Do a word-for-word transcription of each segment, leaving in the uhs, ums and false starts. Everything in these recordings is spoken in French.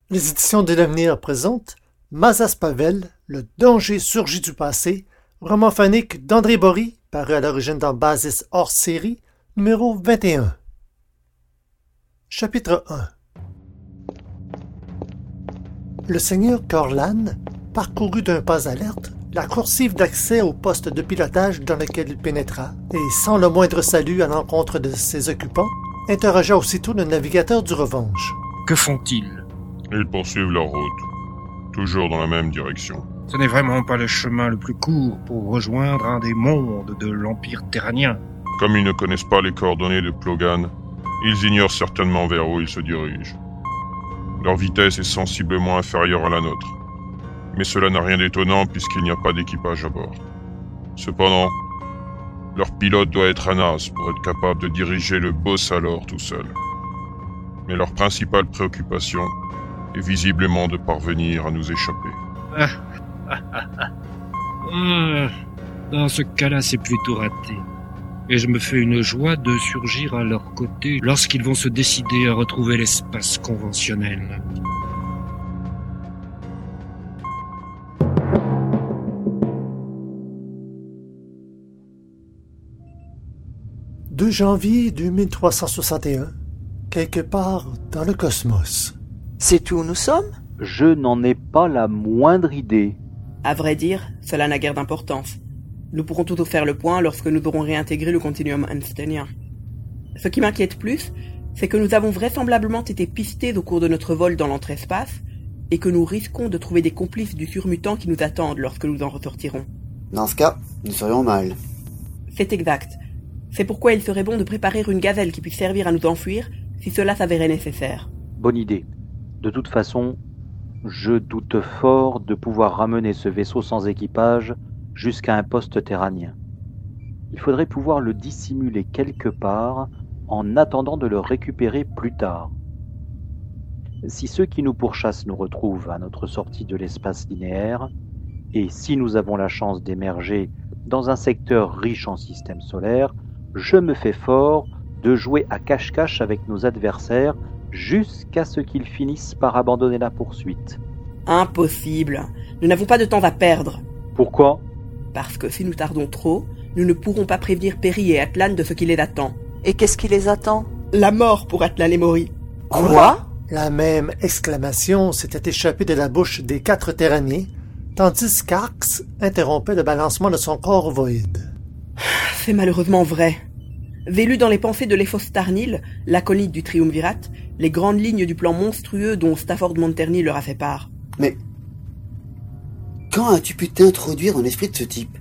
Les éditions de l'avenir présentent Mazas Pavel, le danger surgit du passé, roman phonique d'André Bory, paru à l'origine dans Basis hors série, numéro vingt et un. Chapitre un. Le seigneur Corlan parcourut d'un pas alerte la coursive d'accès au poste de pilotage dans lequel il pénétra, et sans le moindre salut à l'encontre de ses occupants, interrogea aussitôt le navigateur du Revanche. Que font-ils? Ils poursuivent leur route, toujours dans la même direction. Ce n'est vraiment pas le chemin le plus court pour rejoindre un des mondes de l'Empire terranien. Comme ils ne connaissent pas les coordonnées de Plogan, ils ignorent certainement vers où ils se dirigent. Leur vitesse est sensiblement inférieure à la nôtre. Mais cela n'a rien d'étonnant puisqu'il n'y a pas d'équipage à bord. Cependant, leur pilote doit être un as pour être capable de diriger le Bossalor tout seul. Mais leur principale préoccupation est visiblement de parvenir à nous échapper. Ah, ah, ah, ah. Mmh. Dans ce cas-là, c'est plutôt raté. Et je me fais une joie de surgir à leur côté lorsqu'ils vont se décider à retrouver l'espace conventionnel. deux janvier deux mille trois cent soixante et un, quelque part dans le cosmos. C'est où nous sommes? Je n'en ai pas la moindre idée. À vrai dire, cela n'a guère d'importance. Nous pourrons toujours faire le point lorsque nous aurons réintégré le continuum einsteinien. Ce qui m'inquiète plus, c'est que nous avons vraisemblablement été pistés au cours de notre vol dans l'entre-espace et que nous risquons de trouver des complices du surmutant qui nous attendent lorsque nous en ressortirons. Dans ce cas, nous serions mal. C'est exact. C'est pourquoi il serait bon de préparer une gazelle qui puisse servir à nous enfuir si cela s'avérait nécessaire. Bonne idée. De toute façon, je doute fort de pouvoir ramener ce vaisseau sans équipage jusqu'à un poste terranien. Il faudrait pouvoir le dissimuler quelque part en attendant de le récupérer plus tard. Si ceux qui nous pourchassent nous retrouvent à notre sortie de l'espace linéaire, et si nous avons la chance d'émerger dans un secteur riche en systèmes solaires, je me fais fort de jouer à cache-cache avec nos adversaires jusqu'à ce qu'ils finissent par abandonner la poursuite. Impossible. Nous n'avons pas de temps à perdre. Pourquoi? Parce que si nous tardons trop, nous ne pourrons pas prévenir Perry et Atlan de ce qui les attend. Et qu'est-ce qui les attend? La mort pour Atlan et Maury. Quoi? La même exclamation s'était échappée de la bouche des quatre terraniers, tandis qu'Arx interrompait le balancement de son corps ovoïde. C'est malheureusement vrai. Velu dans les pensées de Léphos Tarnil, l'acolyte du Triumvirat, les grandes lignes du plan monstrueux dont Stafford Monterney leur a fait part. Mais quand as-tu pu t'introduire en esprit de ce type?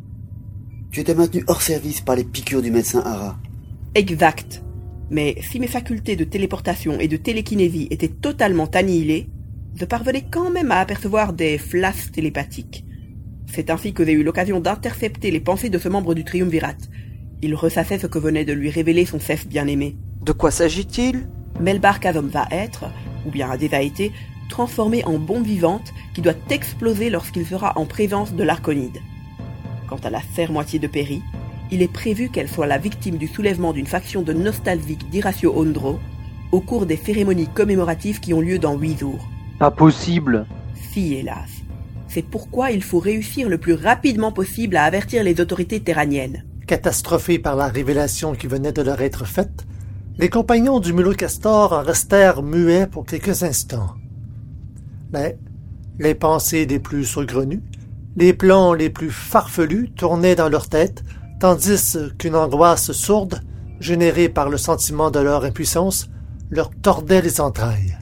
Tu étais maintenu hors service par les piqûres du médecin Hara. Exact. Mais si mes facultés de téléportation et de télékinésie étaient totalement annihilées, je parvenais quand même à apercevoir des flashs télépathiques. C'est ainsi que j'ai eu l'occasion d'intercepter les pensées de ce membre du Triumvirat. Il ressassait ce que venait de lui révéler son chef bien-aimé. De quoi s'agit-il? Melbar Kazom va être, ou bien a déjà été, transformé en bombe vivante qui doit exploser lorsqu'il sera en présence de l'Arconide. Quant à la serre-moitié de Perry, il est prévu qu'elle soit la victime du soulèvement d'une faction de nostalgiques d'Iracio Ondro au cours des cérémonies commémoratives qui ont lieu dans huit jours. Pas possible. Si, hélas. C'est pourquoi il faut réussir le plus rapidement possible à avertir les autorités terraniennes. Catastrophés par la révélation qui venait de leur être faite, les compagnons du mulot Castor en restèrent muets pour quelques instants. Mais les pensées les plus saugrenues, les plans les plus farfelus tournaient dans leur tête, tandis qu'une angoisse sourde, générée par le sentiment de leur impuissance, leur tordait les entrailles.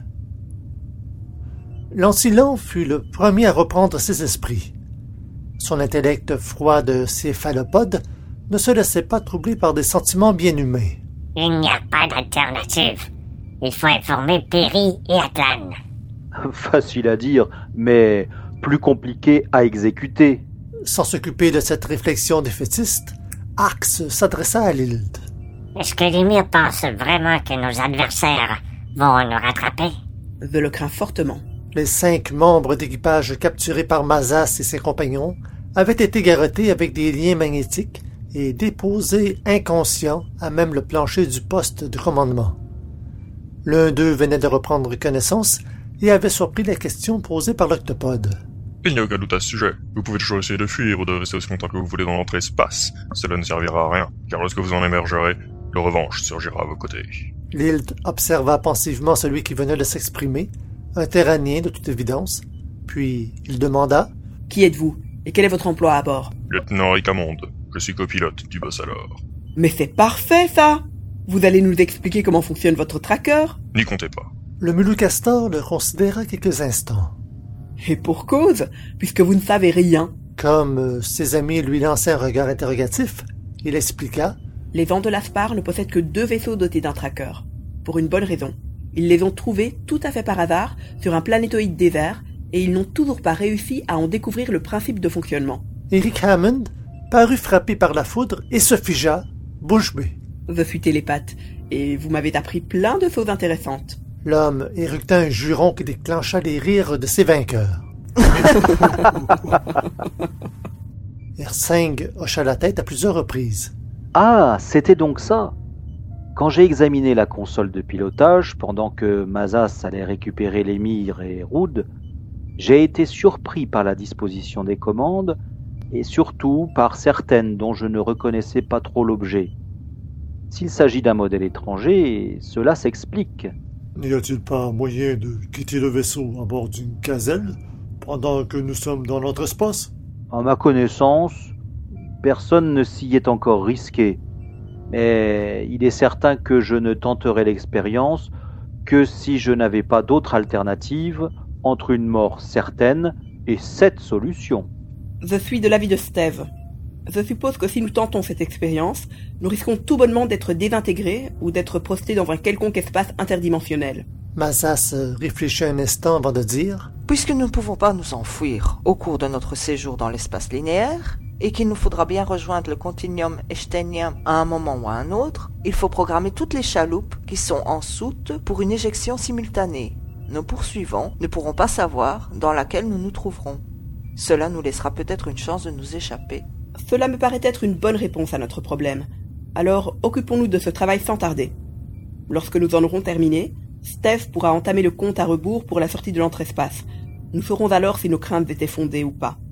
Lancillon fut le premier à reprendre ses esprits. Son intellect froid de céphalopode ne se laissait pas troubler par des sentiments bien humains. Il n'y a pas d'alternative. Il faut informer Perry et Atlan. Facile à dire, mais plus compliqué à exécuter. Sans s'occuper de cette réflexion défaitiste, Arx s'adressa à Lilith. Est-ce que l'émir pense vraiment que nos adversaires vont nous rattraper? Je le crains fortement. Les cinq membres d'équipage capturés par Mazas et ses compagnons avaient été garrottés avec des liens magnétiques et déposés inconscients à même le plancher du poste de commandement. L'un d'eux venait de reprendre connaissance et avait surpris la question posée par l'octopode. Il n'y a aucun doute à ce sujet. Vous pouvez toujours essayer de fuir ou de rester aussi longtemps que vous voulez dans notre espace. Cela ne servira à rien, car lorsque vous en émergerez, le revanche surgira à vos côtés. Lilt observa pensivement celui qui venait de s'exprimer, un terranien de toute évidence, puis il demanda « Qui êtes-vous et quel est votre emploi à bord ?»« Lieutenant Ricamonde, je suis copilote du Bossalor. »« Mais c'est parfait, ça! Vous allez nous expliquer comment fonctionne votre tracker ?» N'y comptez pas. Le Mulocastor le considéra quelques instants. Et pour cause, puisque vous ne savez rien. Comme euh, ses amis lui lançaient un regard interrogatif, il expliqua « Les Vandelaspar ne possèdent que deux vaisseaux dotés d'un tracker. Pour une bonne raison. Ils les ont trouvés tout à fait par hasard sur un planétoïde désert et ils n'ont toujours pas réussi à en découvrir le principe de fonctionnement. » Eric Hammond parut frappé par la foudre et se figea, bouche bée. Je suis télépathe et vous m'avez appris plein de choses intéressantes. L'homme éructa un juron qui déclencha les rires de ses vainqueurs. Ersing hocha la tête à plusieurs reprises. Ah, c'était donc ça. Quand j'ai examiné la console de pilotage, pendant que Mazas allait récupérer l'émir et Roud, j'ai été surpris par la disposition des commandes et surtout par certaines dont je ne reconnaissais pas trop l'objet. S'il s'agit d'un modèle étranger, cela s'explique. N'y a-t-il pas moyen de quitter le vaisseau à bord d'une gazelle pendant que nous sommes dans notre espace? À ma connaissance, personne ne s'y est encore risqué. Mais il est certain que je ne tenterai l'expérience que si je n'avais pas d'autre alternative entre une mort certaine et cette solution. Je suis de l'avis de Steve. Je suppose que si nous tentons cette expérience, nous risquons tout bonnement d'être désintégrés ou d'être projetés dans un quelconque espace interdimensionnel. Mazas réfléchit un instant avant de dire « Puisque nous ne pouvons pas nous enfuir au cours de notre séjour dans l'espace linéaire, et qu'il nous faudra bien rejoindre le continuum echténien à un moment ou à un autre, il faut programmer toutes les chaloupes qui sont en soute pour une éjection simultanée. Nos poursuivants ne pourront pas savoir dans laquelle nous nous trouverons. Cela nous laissera peut-être une chance de nous échapper. » Cela me paraît être une bonne réponse à notre problème. Alors, occupons-nous de ce travail sans tarder. Lorsque nous en aurons terminé, Steph pourra entamer le compte à rebours pour la sortie de l'entre-espace. Nous saurons alors si nos craintes étaient fondées ou pas.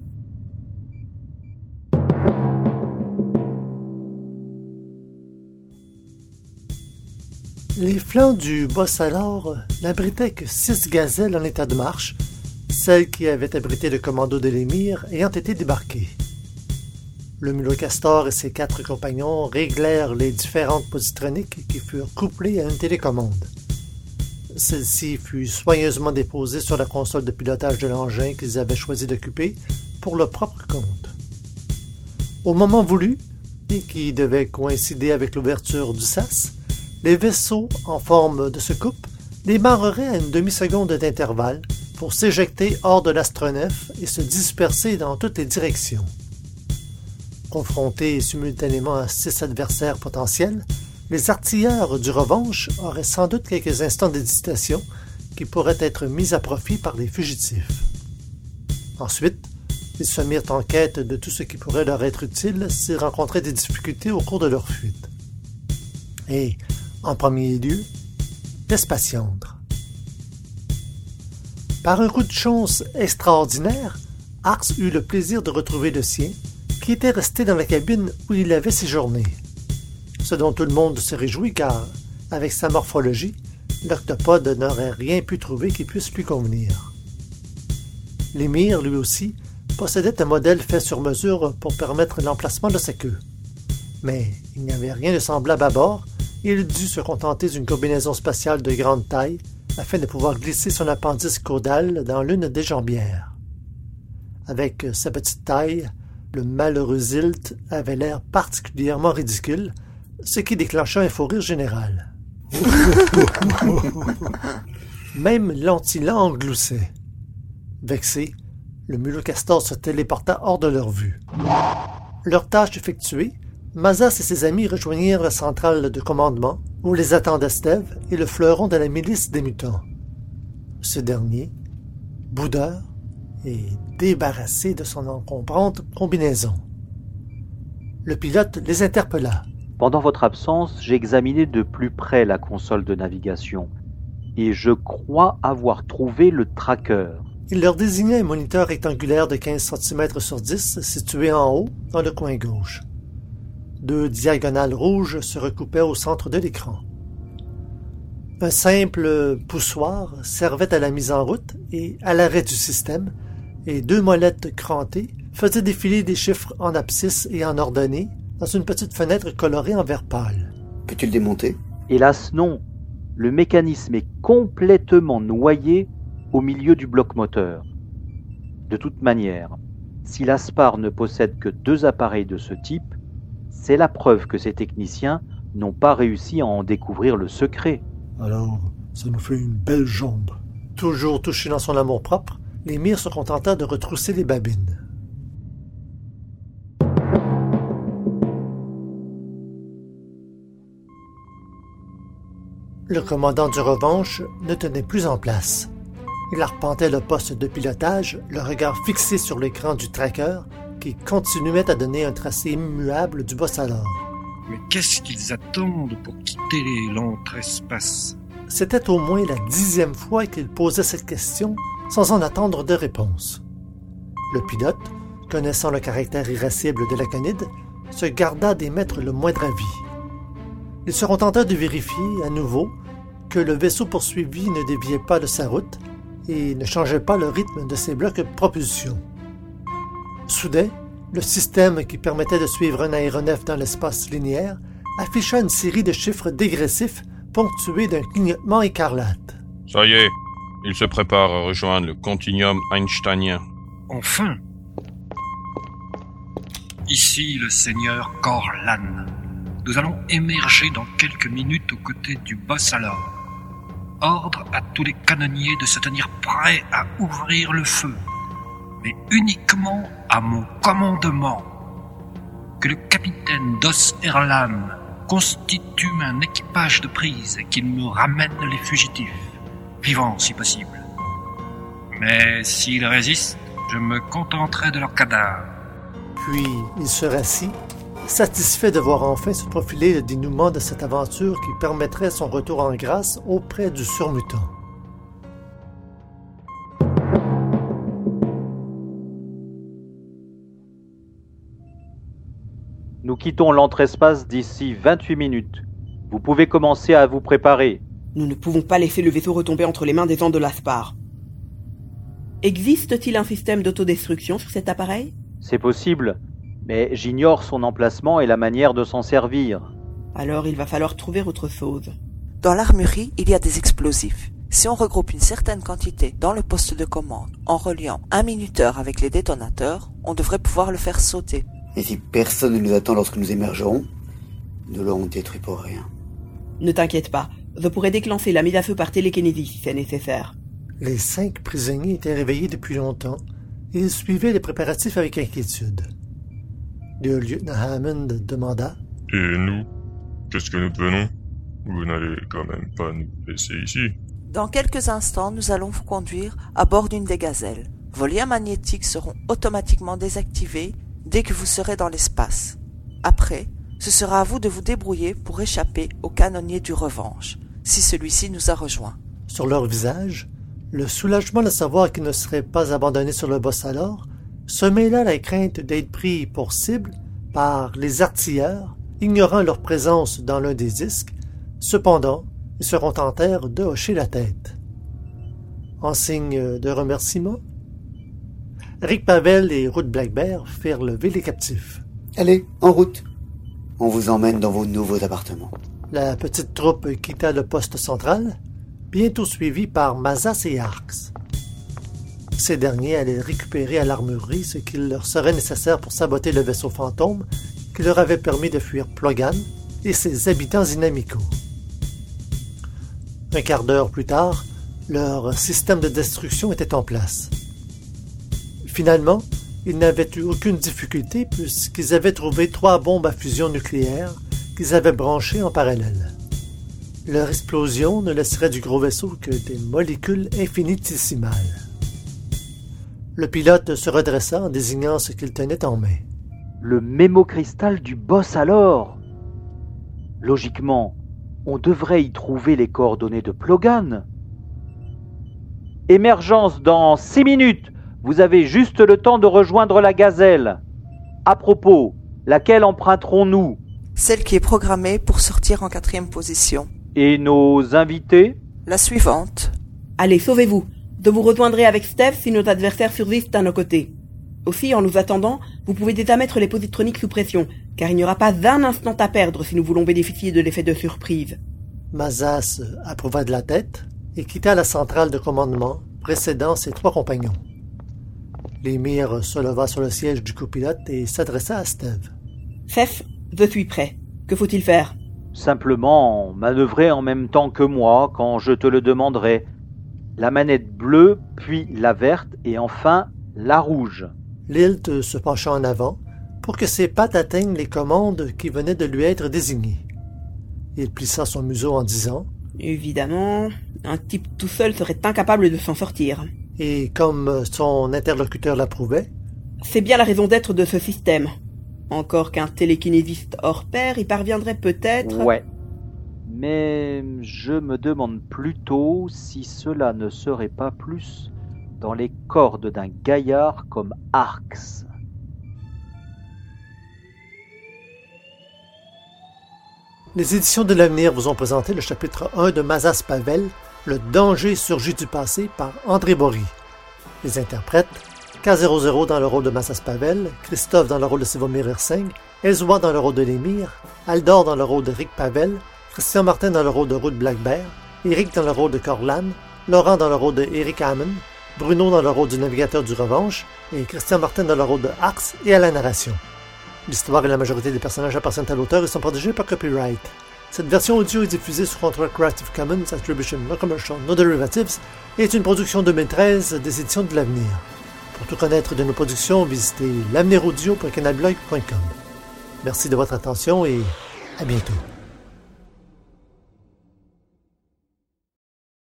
Les flancs du Bossalor n'abritaient que six gazelles en état de marche, celles qui avaient abrité le commando de l'émir ayant été débarquées. Le Mulocastor et ses quatre compagnons réglèrent les différentes positroniques qui furent couplées à une télécommande. Celle-ci fut soigneusement déposée sur la console de pilotage de l'engin qu'ils avaient choisi d'occuper pour leur propre compte. Au moment voulu, et qui devait coïncider avec l'ouverture du sas, les vaisseaux en forme de secoupe démarreraient à une demi-seconde d'intervalle pour s'éjecter hors de l'astronef et se disperser dans toutes les directions. Confrontés simultanément à six adversaires potentiels, les artilleurs du Revanche auraient sans doute quelques instants d'hésitation qui pourraient être mis à profit par les fugitifs. Ensuite, ils se mirent en quête de tout ce qui pourrait leur être utile s'ils rencontraient des difficultés au cours de leur fuite. Et, en premier lieu, Vespasiandre. Par un coup de chance extraordinaire, Ars eut le plaisir de retrouver le sien, qui était resté dans la cabine où il avait séjourné. Ce dont tout le monde se réjouit car, avec sa morphologie, l'octopode n'aurait rien pu trouver qui puisse lui convenir. L'émir, lui aussi, possédait un modèle fait sur mesure pour permettre l'emplacement de sa queue. Mais il n'y avait rien de semblable à bord et il dut se contenter d'une combinaison spatiale de grande taille afin de pouvoir glisser son appendice caudal dans l'une des jambières. Avec sa petite taille, le malheureux Zilt avait l'air particulièrement ridicule, ce qui déclencha un fou rire général. Même l'antilangue gloussait. Vexé, le Mulocastor se téléporta hors de leur vue. Leur tâche effectuée, Mazas et ses amis rejoignirent la centrale de commandement, où les attendaient Steve et le fleuron de la milice des mutants. Ce dernier, boudeur, et débarrassé de son encombrante combinaison. Le pilote les interpella. Pendant votre absence, j'ai examiné de plus près la console de navigation, et je crois avoir trouvé le tracker. Il leur désignait un moniteur rectangulaire de quinze centimètres sur dix situé en haut, dans le coin gauche. Deux diagonales rouges se recoupaient au centre de l'écran. Un simple poussoir servait à la mise en route et à l'arrêt du système, et deux molettes crantées faisaient défiler des chiffres en abscisse et en ordonnée dans une petite fenêtre colorée en vert pâle. Peux-tu le démonter? Hélas non, le mécanisme est complètement noyé au milieu du bloc moteur. De toute manière, si l'Aspar ne possède que deux appareils de ce type, c'est la preuve que ces techniciens n'ont pas réussi à en découvrir le secret. Alors, ça nous fait une belle jambe. Toujours touché dans son amour-propre, l'émir se contenta de retrousser les babines. Le commandant du Revanche ne tenait plus en place. Il arpentait le poste de pilotage, le regard fixé sur l'écran du tracker, qui continuait à donner un tracé immuable du Bossalor. Mais qu'est-ce qu'ils attendent pour quitter l'entre-espace? C'était au moins la dixième fois qu'il posait cette question sans en attendre de réponse. Le pilote, connaissant le caractère irascible de l'Aconide, se garda d'émettre le moindre avis. Il se contenta de vérifier, à nouveau, que le vaisseau poursuivi ne déviait pas de sa route et ne changeait pas le rythme de ses blocs de propulsion. Soudain, le système qui permettait de suivre un aéronef dans l'espace linéaire afficha une série de chiffres dégressifs ponctués d'un clignotement écarlate. Ça y est, il se prépare à rejoindre le continuum einsteinien. Enfin! Ici le seigneur Corlan. Nous allons émerger dans quelques minutes aux côtés du Bossalor. Ordre à tous les canonniers de se tenir prêts à ouvrir le feu, mais uniquement à mon commandement. Que le capitaine Dos Erlam constitue un équipage de prise et qu'il me ramène les fugitifs, vivants si possible. Mais s'ils résistent, je me contenterai de leurs cadavres. Puis il se rassit, satisfait de voir enfin se profiler le dénouement de cette aventure qui permettrait son retour en grâce auprès du surmutant. Nous quittons l'entre-espace d'ici vingt-huit minutes. Vous pouvez commencer à vous préparer. Nous ne pouvons pas laisser le vaisseau retomber entre les mains des gens de l'Aspar. Existe-t-il un système d'autodestruction sur cet appareil? C'est possible, mais j'ignore son emplacement et la manière de s'en servir. Alors il va falloir trouver autre chose. Dans l'armurerie, il y a des explosifs. Si on regroupe une certaine quantité dans le poste de commande en reliant un minuteur avec les détonateurs, on devrait pouvoir le faire sauter. Et si personne ne nous attend lorsque nous émergerons, nous l'aurons détruit pour rien. Ne t'inquiète pas, je pourrais déclencher la mise à feu par télékinésie si c'est nécessaire. Les cinq prisonniers étaient réveillés depuis longtemps et ils suivaient les préparatifs avec inquiétude. Le lieutenant Hammond demanda « Et nous, qu'est-ce que nous devenons? Vous n'allez quand même pas nous laisser ici. » Dans quelques instants, nous allons vous conduire à bord d'une des gazelles. Vos liens magnétiques seront automatiquement désactivés dès que vous serez dans l'espace. Après, ce sera à vous de vous débrouiller pour échapper au canonnier du Revanche, si celui-ci nous a rejoints. Sur leur visage, le soulagement de savoir qu'ils ne seraient pas abandonnés sur le Bossalor se mêla à la crainte d'être pris pour cible par les artilleurs, ignorant leur présence dans l'un des disques. Cependant, ils se contentèrent de hocher la tête. En signe de remerciement, Rick Pavel et Ruth Blackbear firent lever les captifs. Allez, en route. On vous emmène dans vos nouveaux appartements. La petite troupe quitta le poste central, bientôt suivie par Mazas et Arx. Ces derniers allaient récupérer à l'armurerie ce qu'il leur serait nécessaire pour saboter le vaisseau fantôme qui leur avait permis de fuir Plogan et ses habitants inamicaux. Un quart d'heure plus tard, leur système de destruction était en place. Finalement, ils n'avaient eu aucune difficulté puisqu'ils avaient trouvé trois bombes à fusion nucléaire qu'ils avaient branchées en parallèle. Leur explosion ne laisserait du gros vaisseau que des molécules infinitésimales. Le pilote se redressa en désignant ce qu'il tenait en main. Le mémocristal du Bossalor. Logiquement, on devrait y trouver les coordonnées de Plogan. Émergence dans six minutes. Vous avez juste le temps de rejoindre la gazelle. À propos, laquelle emprunterons-nous? Celle qui est programmée pour sortir en quatrième position. Et nos invités? La suivante. Allez, sauvez-vous. Je vous rejoindrai avec Steph si nos adversaires survivent à nos côtés. Aussi, en nous attendant, vous pouvez déjà mettre les positroniques sous pression, car il n'y aura pas un instant à perdre si nous voulons bénéficier de l'effet de surprise. Mazas approuva de la tête et quitta la centrale de commandement, précédant ses trois compagnons. L'émir se leva sur le siège du copilote et s'adressa à Steve. Steph, je suis prêt. Que faut-il faire? Simplement manœuvrer en même temps que moi quand je te le demanderai. La manette bleue, puis la verte et enfin la rouge. Lilt se pencha en avant pour que ses pattes atteignent les commandes qui venaient de lui être désignées. Il plissa son museau en disant « Évidemment, un type tout seul serait incapable de s'en sortir. » Et comme son interlocuteur l'approuvait, « C'est bien la raison d'être de ce système. Encore qu'un télékinésiste hors pair y parviendrait peut-être... » Ouais. Mais je me demande plutôt si cela ne serait pas plus dans les cordes d'un gaillard comme Arx. Les éditions de l'avenir vous ont présenté le chapitre un de Mazas Pavel, Le danger surgit du passé par André Bory. Les interprètes, K zéro zéro dans le rôle de Mazas Pavel, Christophe dans le rôle de Sivomir Hirsing, Ezwa dans le rôle de l'émir, Aldor dans le rôle de Rick Pavel, Christian Martin dans le rôle de Ruth Blackbear, Eric dans le rôle de Corlan, Laurent dans le rôle de Eric Hammond, Bruno dans le rôle du navigateur du Revanche et Christian Martin dans le rôle de Arx et à la narration. L'histoire et la majorité des personnages appartiennent à l'auteur et sont protégés par copyright. Cette version audio est diffusée sous contrat Creative Commons Attribution No Commercial No Derivatives et est une production deux mille treize des éditions de l'avenir. Pour tout connaître de nos productions, visitez l'avenir audio point canalblog point com. Merci de votre attention et à bientôt.